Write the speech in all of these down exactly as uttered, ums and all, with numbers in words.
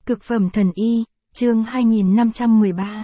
Cực phẩm thần y, chương hai nghìn năm trăm mười ba.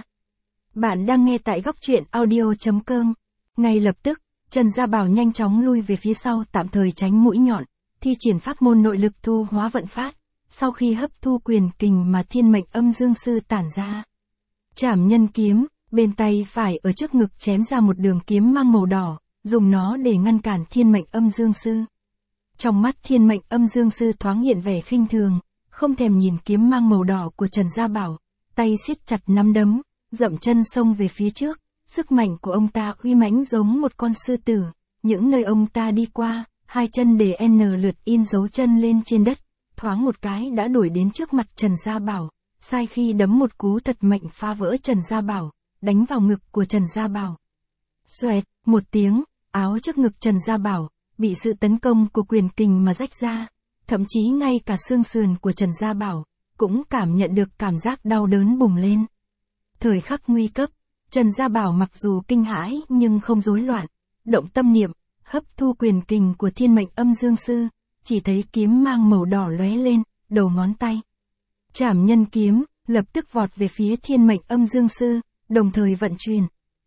Bạn đang nghe tại góc truyện audio.com. Ngay lập tức, Trần Gia Bảo nhanh chóng lui về phía sau tạm thời tránh mũi nhọn, thi triển pháp môn nội lực thu hóa vận phát, sau khi hấp thu quyền kình mà thiên mệnh âm dương sư tản ra. Trảm nhân kiếm, bên tay phải ở trước ngực chém ra một đường kiếm mang màu đỏ, dùng nó để ngăn cản thiên mệnh âm dương sư. Trong mắt thiên mệnh âm dương sư thoáng hiện vẻ khinh thường, không thèm nhìn kiếm mang màu đỏ của Trần Gia Bảo, tay siết chặt nắm đấm, dậm chân xông về phía trước, sức mạnh của ông ta uy mãnh giống một con sư tử, những nơi ông ta đi qua, hai chân để n lượt in dấu chân lên trên đất, thoáng một cái đã đuổi đến trước mặt Trần Gia Bảo, sai khi đấm một cú thật mạnh phá vỡ Trần Gia Bảo, đánh vào ngực của Trần Gia Bảo. Xoẹt, một tiếng, áo trước ngực Trần Gia Bảo, bị sự tấn công của quyền kình mà rách ra. Thậm chí ngay cả xương sườn của Trần Gia Bảo, cũng cảm nhận được cảm giác đau đớn bùng lên. Thời khắc nguy cấp, Trần Gia Bảo mặc dù kinh hãi nhưng không rối loạn, động tâm niệm, hấp thu quyền kình của thiên mệnh âm dương sư, chỉ thấy kiếm mang màu đỏ lóe lên, đầu ngón tay. Trảm nhân kiếm, lập tức vọt về phía thiên mệnh âm dương sư, đồng thời vận chuyển.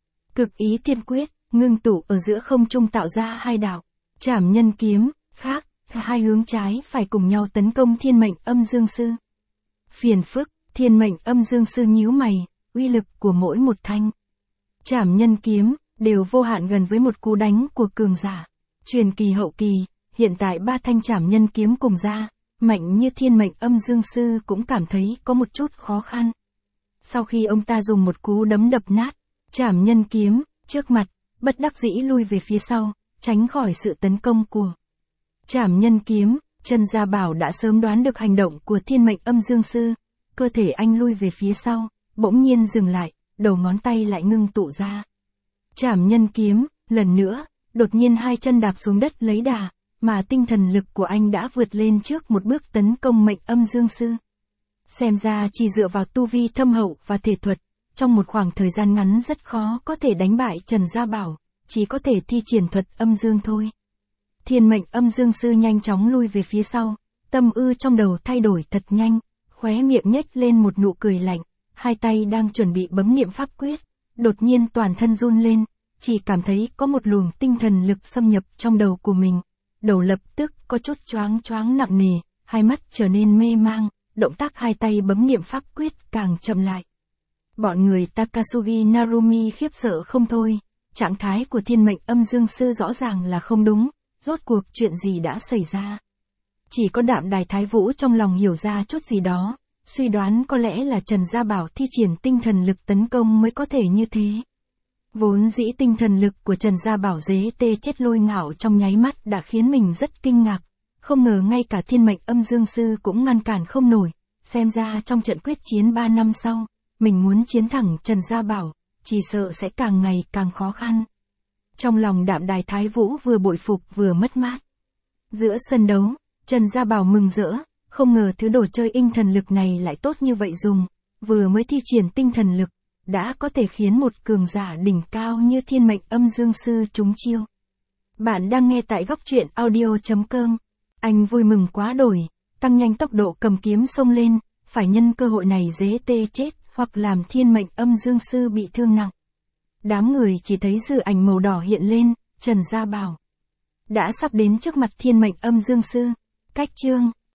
Cực ý thiên quyết, ngưng tụ ở giữa không trung tạo ra hai đạo, trảm nhân kiếm, khác. Hai hướng trái phải cùng nhau tấn công thiên mệnh âm dương sư. Phiền phức, thiên mệnh âm dương sư nhíu mày, uy lực của mỗi một thanh trảm nhân kiếm, đều vô hạn gần với một cú đánh của cường giả. Truyền kỳ hậu kỳ, hiện tại ba thanh trảm nhân kiếm cùng ra, mạnh như thiên mệnh âm dương sư cũng cảm thấy có một chút khó khăn. Sau khi ông ta dùng một cú đấm đập nát, trảm nhân kiếm, trước mặt, bất đắc dĩ lui về phía sau, tránh khỏi sự tấn công của Trảm nhân kiếm. Trần Gia Bảo đã sớm đoán được hành động của thiên mệnh âm dương sư, cơ thể anh lui về phía sau, bỗng nhiên dừng lại, đầu ngón tay lại ngưng tụ ra. Trảm nhân kiếm, lần nữa, đột nhiên hai chân đạp xuống đất lấy đà, mà tinh thần lực của anh đã vượt lên trước một bước tấn công mệnh âm dương sư. Xem ra chỉ dựa vào tu vi thâm hậu và thể thuật, trong một khoảng thời gian ngắn rất khó có thể đánh bại Trần Gia Bảo, chỉ có thể thi triển thuật âm dương thôi. Thiên mệnh âm dương sư nhanh chóng lui về phía sau, tâm ư trong đầu thay đổi thật nhanh, khóe miệng nhếch lên một nụ cười lạnh, hai tay đang chuẩn bị bấm niệm pháp quyết, đột nhiên toàn thân run lên, chỉ cảm thấy có một luồng tinh thần lực xâm nhập trong đầu của mình, đầu lập tức có chút choáng choáng nặng nề, hai mắt trở nên mê mang, động tác hai tay bấm niệm pháp quyết càng chậm lại. Bọn người Takasugi Narumi khiếp sợ không thôi, trạng thái của thiên mệnh âm dương sư rõ ràng là không đúng. Rốt cuộc chuyện gì đã xảy ra? Chỉ có Đạm Đài Thái Vũ trong lòng hiểu ra chút gì đó, suy đoán có lẽ là Trần Gia Bảo thi triển tinh thần lực tấn công mới có thể như thế. Vốn dĩ tinh thần lực của Trần Gia Bảo dế tê chết lôi ngạo trong nháy mắt đã khiến mình rất kinh ngạc, không ngờ ngay cả thiên mệnh âm dương sư cũng ngăn cản không nổi, xem ra trong trận quyết chiến ba năm sau, mình muốn chiến thẳng Trần Gia Bảo, chỉ sợ sẽ càng ngày càng khó khăn. Trong lòng Đạm Đài Thái Vũ vừa bội phục vừa mất mát. Giữa sân đấu, Trần Gia Bảo mừng rỡ, không ngờ thứ đồ chơi tinh thần lực này lại tốt như vậy dùng, vừa mới thi triển tinh thần lực, đã có thể khiến một cường giả đỉnh cao như thiên mệnh âm dương sư trúng chiêu. Bạn đang nghe tại góc truyện audio.com. Anh vui mừng quá đổi, tăng nhanh tốc độ cầm kiếm xông lên, phải nhân cơ hội này dế tê chết hoặc làm thiên mệnh âm dương sư bị thương nặng. Đám người chỉ thấy dư ảnh màu đỏ hiện lên, Trần Gia Bảo đã sắp đến trước mặt thiên mệnh âm dương sư. Cách chương